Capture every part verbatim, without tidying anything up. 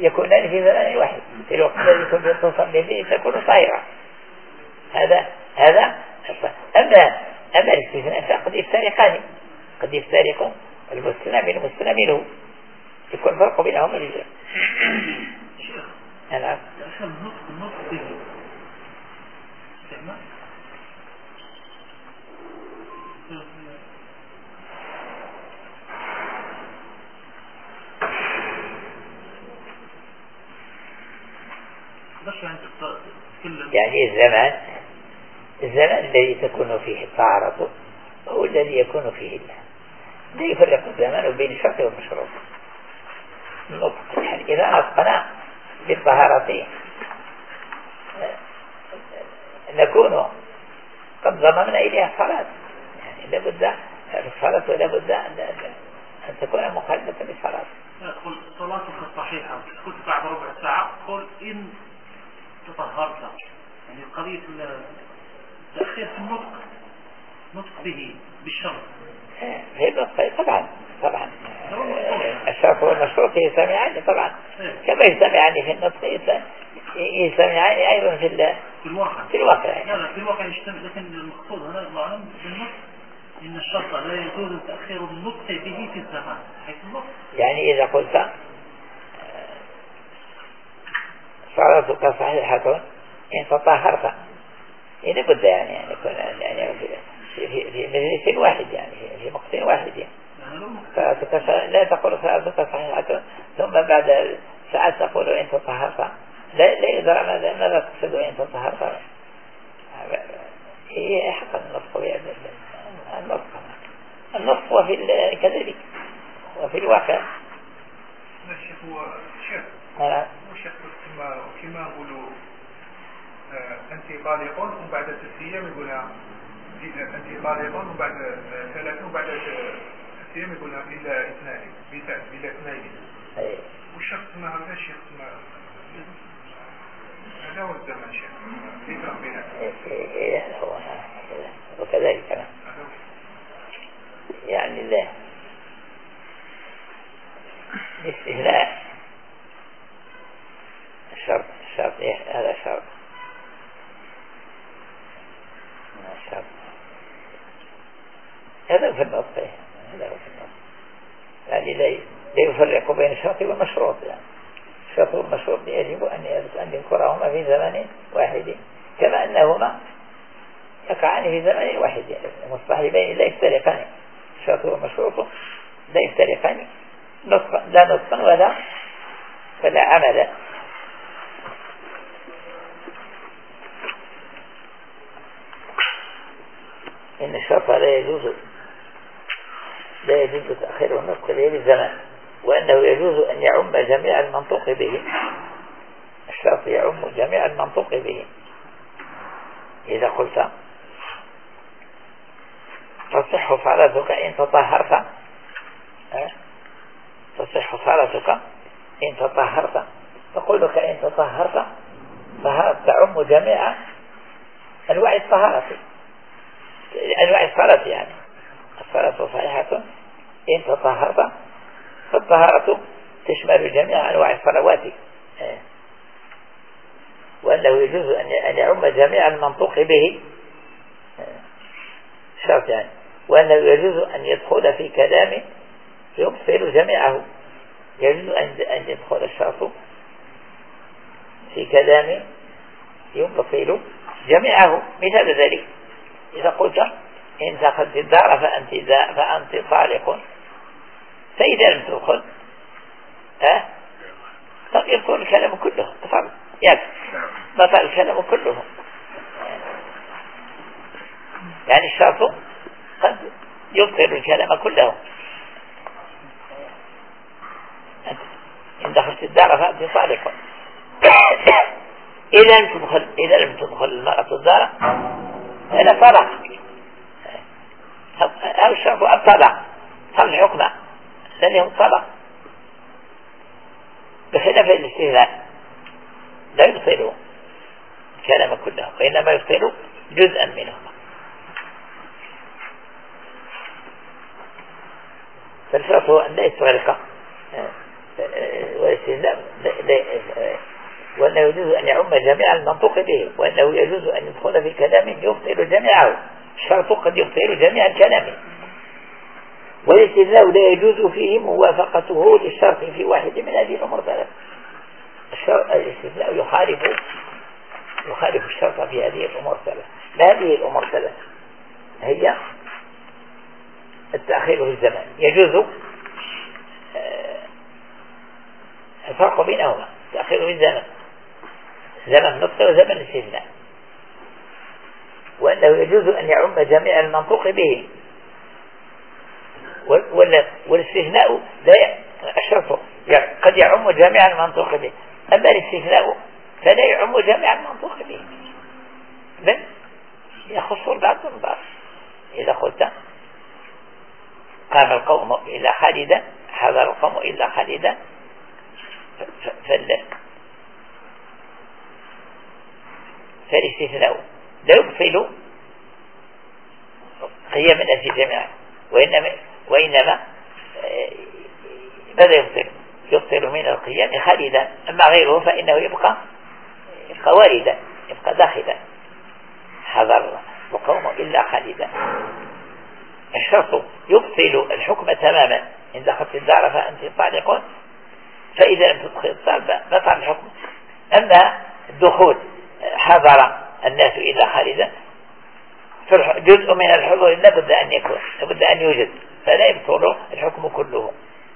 يكونان في زمان واحد في الوقت الذي كنت تصلي فيه تكون طاهرة. هذا هذا أما أما الاستثناء فقد يفترقان، قد يفترق المستثنى من المستثنى منه، يكون فرق بينهما الرجال. نعم. يعني الزمان الزمان الذي تكون فيه الطهارة هو الذي يكون فيه الله، لا يفرق الزمان بين الشرط والمشروط. يعني إذا نطقنا بالطهارة نكون قد ضممنا إليها الصلاة، يعني لابد الصلاة ولابد أن تكون مقلدة بالصلاة. قل صلاتك الصحيحة كنت بعد ربع ساعة قل إن تطهرت، يعني قضية التأخير في النطق نطق به بالشرط هي النطق طبعا طبعا الشرط والمشروط يسمعان طبعا كما يسمعان في النطق يسمعان أيضا في في الواقع في الواقع لا لا في الواقع يجتمع، لكن المقصود هنا المعلم بالنطق إن الشرط لا يجوز تأخير النطق به في الزمان حيث النطق. يعني إذا قلت صلاتك صحيحة إن تطهرت إذا بد يعني يعني يكون يعني في في في مجلس واحد يعني في مقت واحد يعني لا تقول صلاتك صحيحة ثم بعد ساعات تقول إن تطهرت، لا لا يدرى ماذا ماذا تقصد إن تطهرت. هي حق النطق بهذا النطق النطق وفي كذلك وفي الواقع. الشيخ هو شيخ هو شيخ كما كما يقولوا أنت بالغون وبعد ست أيام يقولها أنت بالغون وبعد ثلاثة وبعد ست أيام يقولها إلا اثنين بلا اثنين. والشخص ما هذا الشيخ ما هذا هو الزمن شيخ يفرق بينه. وكذلك يعني لا الاستثناء الشرط الشرط إيه هذا شرط الشرط هذا في النطق هذا في النطق يعني لا يفرق بين الشرط والمشروط. يعني الشرط والمشروط يجب أن يذكرهما في زمان واحد كما أنهما يقعان في زمان واحد، يعني مصطحبين لا يفترقان، الشرط والمشروط لا يفترقان نطقا لا نطقا ولا ولا عملا. إن الشرط لا يجوز لا يجوز تأخير النطق به بالزمان، وأنه يجوز أن يعم جميع المنطوق به. الشرط يعم جميع المنطوق به. إذا قلت تصح صلاتك إن تطهرت، تصح صلاتك إن تطهرت، تقول لك إن تطهرت طهارة تعم جميع أنواع الطهارة أنواع الصلاة، يعني الصلاة صحيحة إن تطهرت، فالطهارة تشمل جميع أنواع الصلوات، وأنه يجوز أن يعم جميع المنطوق به شرط، يعني وأنه يجوز أن يدخل في كلام يبطل جميعه. يجوز أن يدخل الشرط في كلام يبطل جميعه. مثال ذلك إذا قلت إن دخلت الدار فأنت, فأنت طالق، فإذا لم تدخل ها قد يبطل الكلام كله، بطل الكلام كله. يعني الشرط قد يبطل الكلام كله. إن دخلت الدار فأنت طالق، إذا لم تدخل إذا لم تدخل المرأة الدار فلا طلاق، أو الشرط الطلاق خمس حكمة الذي هو الطلاق، بخلاف الاستهلاك لا يبطل الكلام كله وإنما يبطل جزءا منه. فالشرط هو أن لا يستغرق، والاستهلاك وأنه يجوز أن يعم جميع المنطوق به، وأنه يجوز أن يدخل في كلام يبطل جميعه. الشرط قد يبطل جميع الكلام، والاستثناء لا يجوز فيه موافقته للشرط في واحد من هذه الأمور ثلاث. الاستثناء يخالف يخالف الشرط في هذه الأمور ثلاث. هذه الأمور ثلاث هي التأخير في الزمن، يجوز الفرق بينهما التأخير في الزمن، زمن نطق وزمن الاستثناء، وأنه يجوز أن يعم جميع المنطوق به، والاستثناء لا الشرط قد يعم جميع المنطوق به، أما الاستثناء فلا يعم جميع المنطوق به، بل يخص البعض البعض. إذا قلت قام القوم إلا خالدا، حضر القوم إلا خالدا، فالاستثناء لا يبطل قيام الناس جميعا، وإنما, وإنما ماذا يبطل؟ يبطل من القيام خالدا، أما غيره فإنه يبقى يبقى واردا، يبقى داخلا. حضر القوم إلا خالدا. الشرط يبطل الحكم تماما، إن دخلت الدار فأنت طالق، فإذا لم تدخل الدار بطل الحكم. أما الدخول حضر الناس إلا خالدا، جزء من الحضور لابد أن يكون، لابد أن يوجد، فلا يبطل الحكم كله.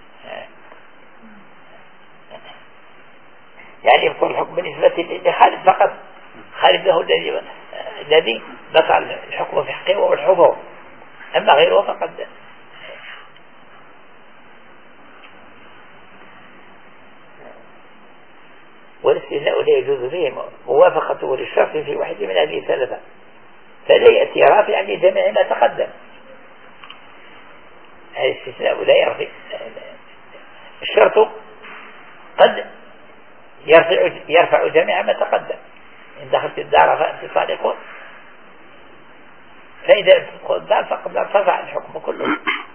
يعني يبطل الحكم بالنسبة لخالد فقط، خالد له الذي الذي بطل الحكم في حقه وهو الحضور، أما غيره فقد. والاستثناء لا يجوز فيه موافقته للشرط في واحد من هذه الثلاثة، فلا يأتي رافعا لجميع ما تقدم. الاستثناء لا يرفع الشرط، قد يرفع, يرفع جميع ما تقدم. إن دخلت الدار فأنت طالق، فإذا لم تدخل الدار فقد ارتفع الحكم كله.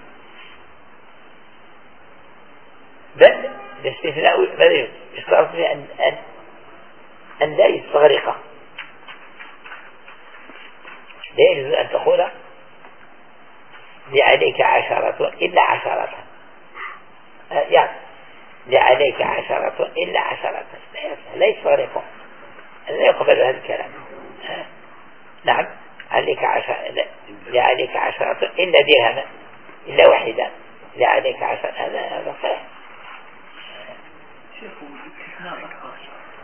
بل الاستثناء يشترط في أن, أن, أن لا يستغرق. لا يجوز أن تقول لعليك عشرة إلا عشرة، يعني لعليك عشرة إلا عشرة، لا يستغرق، لا يقبل هذا الكلام. نعم، عليك عشرة، لعليك عشرة إلا درهما، إلا واحدة، لعليك عشرة، هذا هذا صحيح. شيخ الاستثناء أكثر،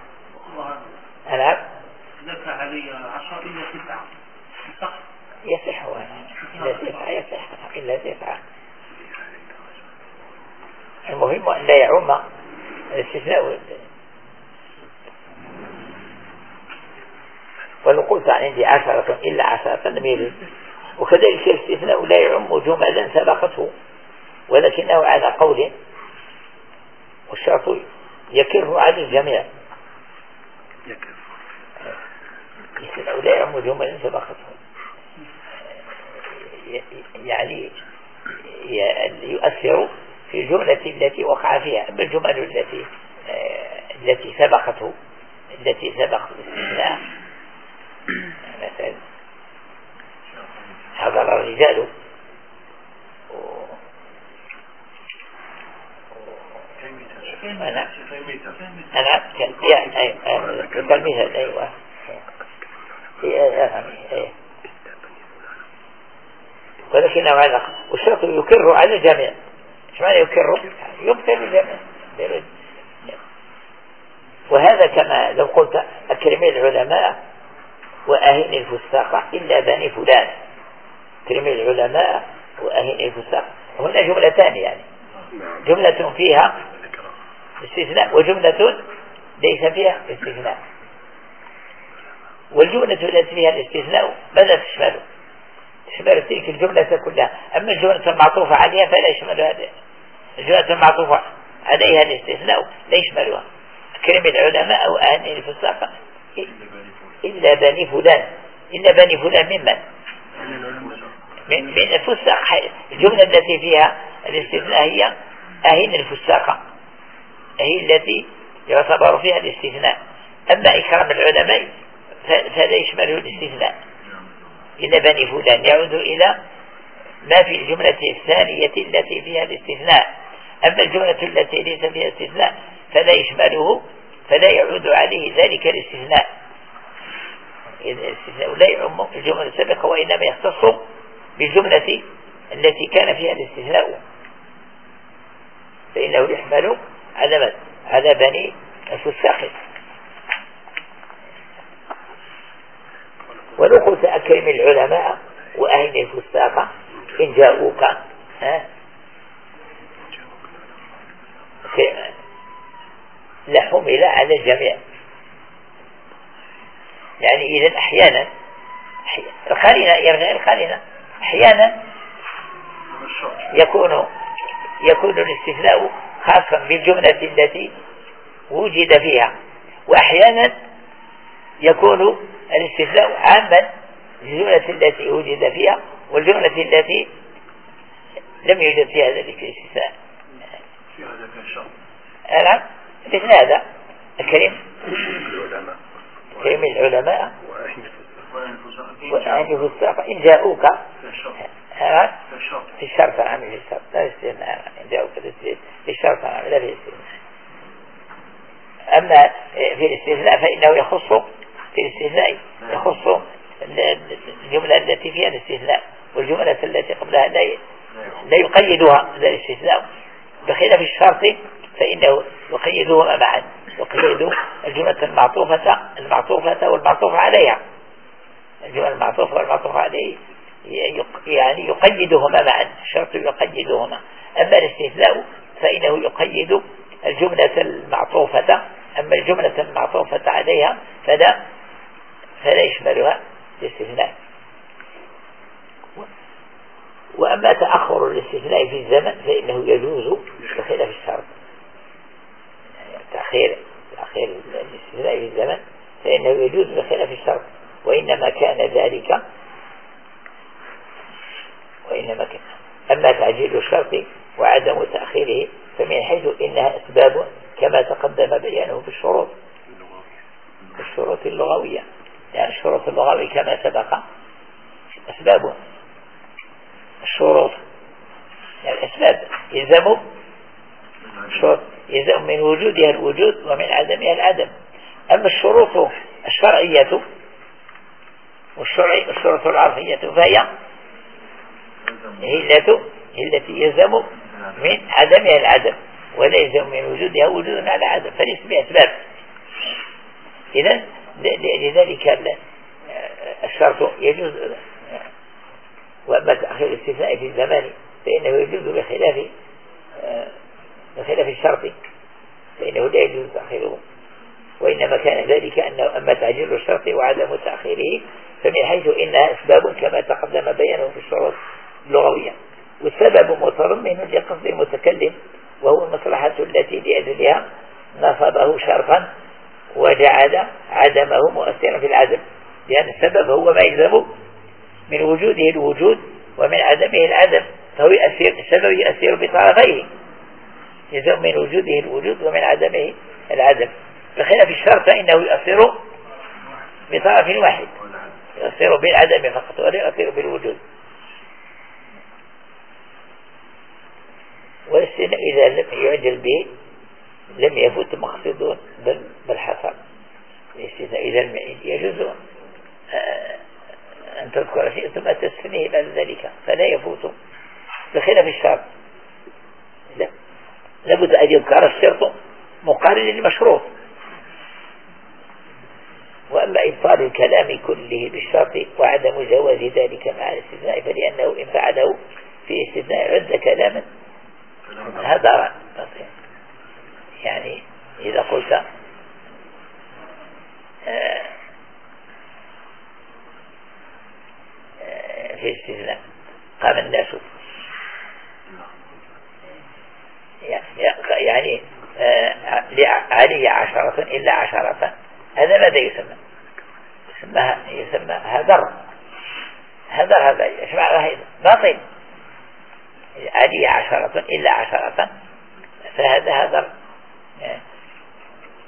أنا لك علي عشرة إلا تسعة، صح؟ يصح إلا تسعة، يصح إلا تسعة. المهم أن لا يعم الاستثناء. ولو قلت عن عندي عشرة إلا عشرة لم يجوز. وكذلك الاستثناء لا يعم جملا سبقته، ولكنه على قول، والشرط يكره على الجميع. الاستثناء لا يعم جملا سبقته، يعني يؤثر في الجملة التي وقع فيها. أما الجمل التي التي سبقته، التي سبقت الاستثناء، مثلا حضر الرجال أنا أنا كالمثال. أيوة ولكنه على والشرط يكر على الجميع. ايش معنى يكر؟ يبطل الجميع. وهذا كما لو قلت أكرم العلماء وأهن الفساق إلا بني فلان. أكرم العلماء وأهن الفساق، هنا جملتان، يعني جملة فيها استثناء وجملة ليس فيها استثناء. والجملة التي فيها الاستثناء ماذا تشمله؟ تشمل تلك الجملة كلها. أما الجملة المعطوفة عليها فلا يشمل هذا. الجملة المعطوفة عليها الاستثناء لا يشملها. أكرم العلماء وأهن الفساق إلا بني فلان. إلا بني فلان ممن؟ من, من الفساق. الجملة التي فيها الاستثناء هي أهن الفساق، هي التي يعتبر فيها الاستثناء. أما إكرام العلماء فهذا يشمله الاستثناء، إن بني فلان يعود إلى ما في الجملة الثانية التي فيها الاستثناء. أما الجملة التي ليس فيها استثناء فلا يشمله، فلا يعود عليه ذلك الاستثناء. الاستثناء لا يعم الجملة السابقة، وإنما يختص بالجملة التي كان فيها الاستثناء، فإنه يحمل على على بني الفساق. ولو قلت أكرم العلماء وأهل الفساق إن جاءوك لحمل على الجميع. يعني إذا أحيانا القرينة يرجع القرينة أحيانا يكون يكون الاستثناء خاصا بالجملة التي وجد فيها، وأحيانا يكون الاستثناء عاما للجملة التي وجد فيها والجملة التي لم يوجد فيها ذلك الاستثناء. في هذا كان شرط. نعم، مثل هذا أكرم العلماء أكرم العلماء وأهل الفساق إن جاءوك في الشرط عامل في الشرط لا استثناء، إن جاءوك في الشرط عامل لا في الاستثناء. أما في الاستثناء فإنه يخص في الاستثناء يخص الجملة التي فيها الاستثناء، والجملة التي قبلها لا يقيدها هذا الاستثناء، بخلاف الشرط فإنه يقيدهما معا، يقيد الجملة المعطوفة المعطوفة والمعطوف عليها. الجملة المعطوفة والمعطوف عليه يعني يقيدهما معا، الشرط يقيدهما. أما الاستثناء فإنه يقيد الجملة المعطوفة، أما الجملة المعطوفة عليها فلا فلا يشملها الاستثناء. وأما تأخر الاستثناء في الزمن فإنه يجوز بخلاف الشرط. يعني تأخير تأخير الاستثناء في الزمن فإنه يجوز بخلاف الشرط، وإنما كان ذلك وإنما كان أما تعجيل الشرط وعدم تأخيره فمن حيث إنها أسباب كما تقدم بيانه في الشروط في الشروط اللغوية. يعني الشروط اللغوية كما سبق أسباب الشروط، يعني الأسباب يلزم الشروط يلزم من وجودها الوجود ومن عدمها العدم. أما الشروط الشرعية والشرعي الشروط العرفية فهي هي التي يلزم من عدمها العدم، ولا يلزم من وجودها وجود على عدم، فليس بأسباب. إذن لذلك الشرط يجوز. وأما تأخير الاستثناء في الزمان فإنه يجوز بخلاف بخلاف الشرط، فإنه لا يجوز تأخيره، وإنما كان ذلك أنه أما تعجيل الشرط وعدم تأخيره فمن حيث إنها أسباب كما تقدم بيانه في الشروط اللغوية. والسبب متضمن لقصد المتكلم، وهو المصلحة التي لأجلها نصبه شرطا وجعل عدمه مؤثرا في العدم، لأن السبب هو ما يلزم من وجوده الوجود ومن عدمه العدم، فهو يأثر السبب يأثر بطرفيه، يلزم من وجوده الوجود ومن عدمه العدم، بخلاف الشرط فإنه يؤثر بطرف واحد، يؤثر بالعدم فقط ولا يؤثر بالوجود. والاستثناء إذا لم يعجل به لم يفوت مقصود بل, بل حصل. الاستثناء إذا يجوز أن تذكر شيء ثم تستثنيه بعد ذلك فلا يفوت، بخلاف الشرط لا لابد أن يذكر الشرط مقارن للمشروط. وأما إبطال الكلام كله بالشرط وعدم جواز ذلك مع الاستثناء فلأنه إن فعله في استثناء عد كلاما هذا. يعني إذا قلت في استثناء قام الناس يعني علي عشرة إلا عشرة، هذا ماذا يسمى؟ يسمى يسمى هدر هدر هذا ايش معنى؟ باطل. علي عشرة إلا عشرة فهذا هدر.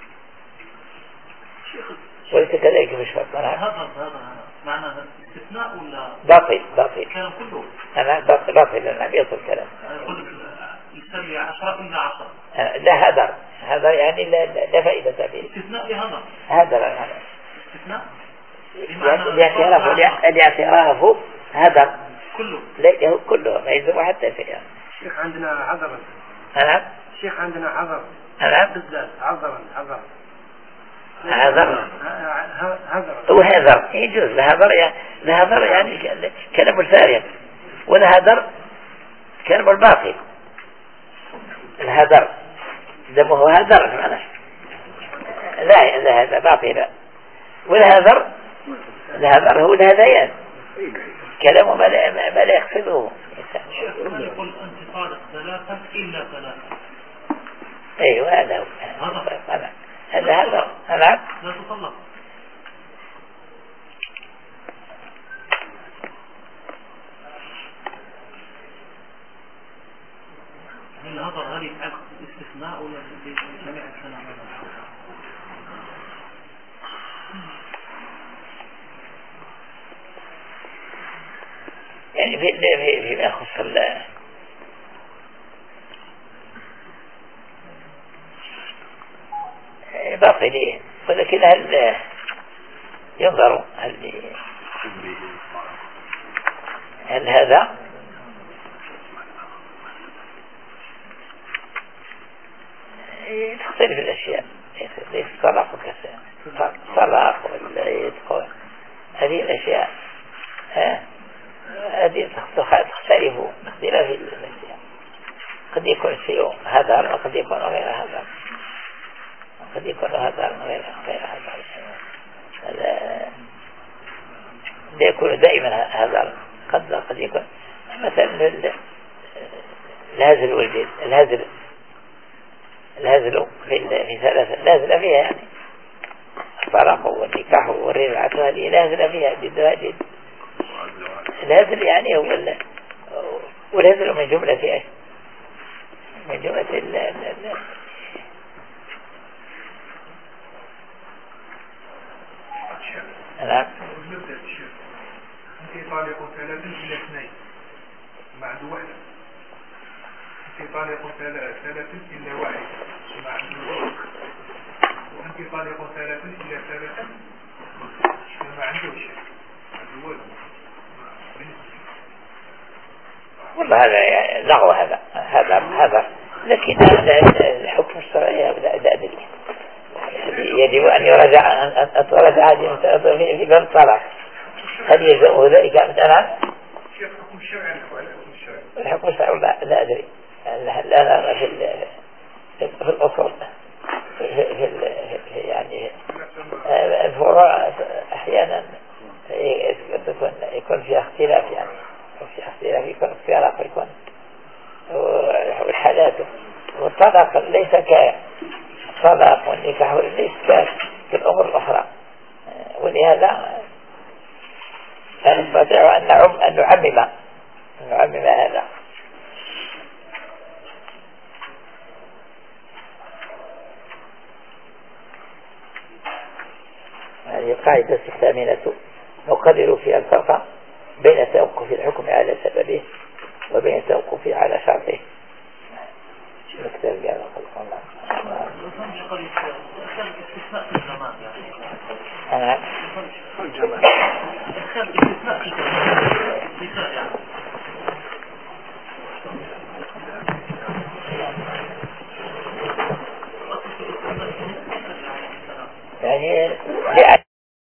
وليس كذلك في الشرط. هذا هذا معنى استثناء ولا باطل باطل كلام كله؟ أنا باطل باطل لأنه بيطل كلام. يقول يسمي عشرة إلا عشرة. لا هدر هذا يعني لا, لا فائدة فيه. استثناء لهذا. هدر هذا. استثناء. الاعتراف الاعتراف هدر. كله. لا كله ما يلزم حتى شيء. شيخ عندنا عذرا. نعم. شيخ عندنا عذر. نعم. عذرا عذر. هذر. هذر. وهذر يجوز الهذر يعني الهذر يعني كلام الفارغ والهذر كلام الباطل. الهذر دمه هذر معناه لا لا هذا باطل. والهذر الهذر هو الهذيان كلامه ما لا ما لا يقصده. يقول أنت طالق ثلاثة إلا ثلاثة. أيوة هذا هو هذا هذا هذا نعم. لا تطلق. الهضر هل يتعلق بالاستثناء ولا بجميع الكلام؟ يعني في في فيما يخص ال باطلين ولكن هل ينظر هل هل هذا تختلف الأشياء ليس طلاق وكذا طلاق ولا يدخل هذه الأشياء هذه تختلف باختلاف الأشياء. قد يكون شيء هذا وقد يكون غير هذا قد يكون هذا غير غير هذا. هذا لا يكون دائما هذا قد قد يكون مثلا الهزل والجد الهزل الهزل في في ثلاثة الهزل فيها يعني الطلاق والنكاح والرجعة هذه الهزل فيها جدها جد. الهزل يعني هو والهزل من جملة ايش من جملة ال ال نعم. أنت طالق ثلاثة إلى اثنين مع عنده واحدة. أنت طالق ثلاثة إلى واحد مع عنده واحد. وأنت طالق ثلاثة إلى ثلاثة ما عنده شيء عنده ولد. والله هذا لغو هذا هذا هذا لكن الحكم الشرعي هذا أدلة يجب أن يرجع أن ترجع هذه في باب الطلاق. هل يلزمه ذلك مثلا؟ الحكم الشرعي الحكم الشرعي لا لا أدري. لا في في الأصول في في يعني الفروع أحيانا يكون يكون فيها اختلاف يعني وفي اختلاف يكون اختلاف يكون والحالات والطلاق ليس كطلاق والنكاح ليس كالأمور الأخرى. ولهذا نستطيع أن نعم أن نعمم أن نعمم هذا. هذه القاعدة الثامنة نقرر فيها الفرق بين توقف الحكم على سببه وبين توقفه على شرطه. نكتب هذا خلق الله. أنا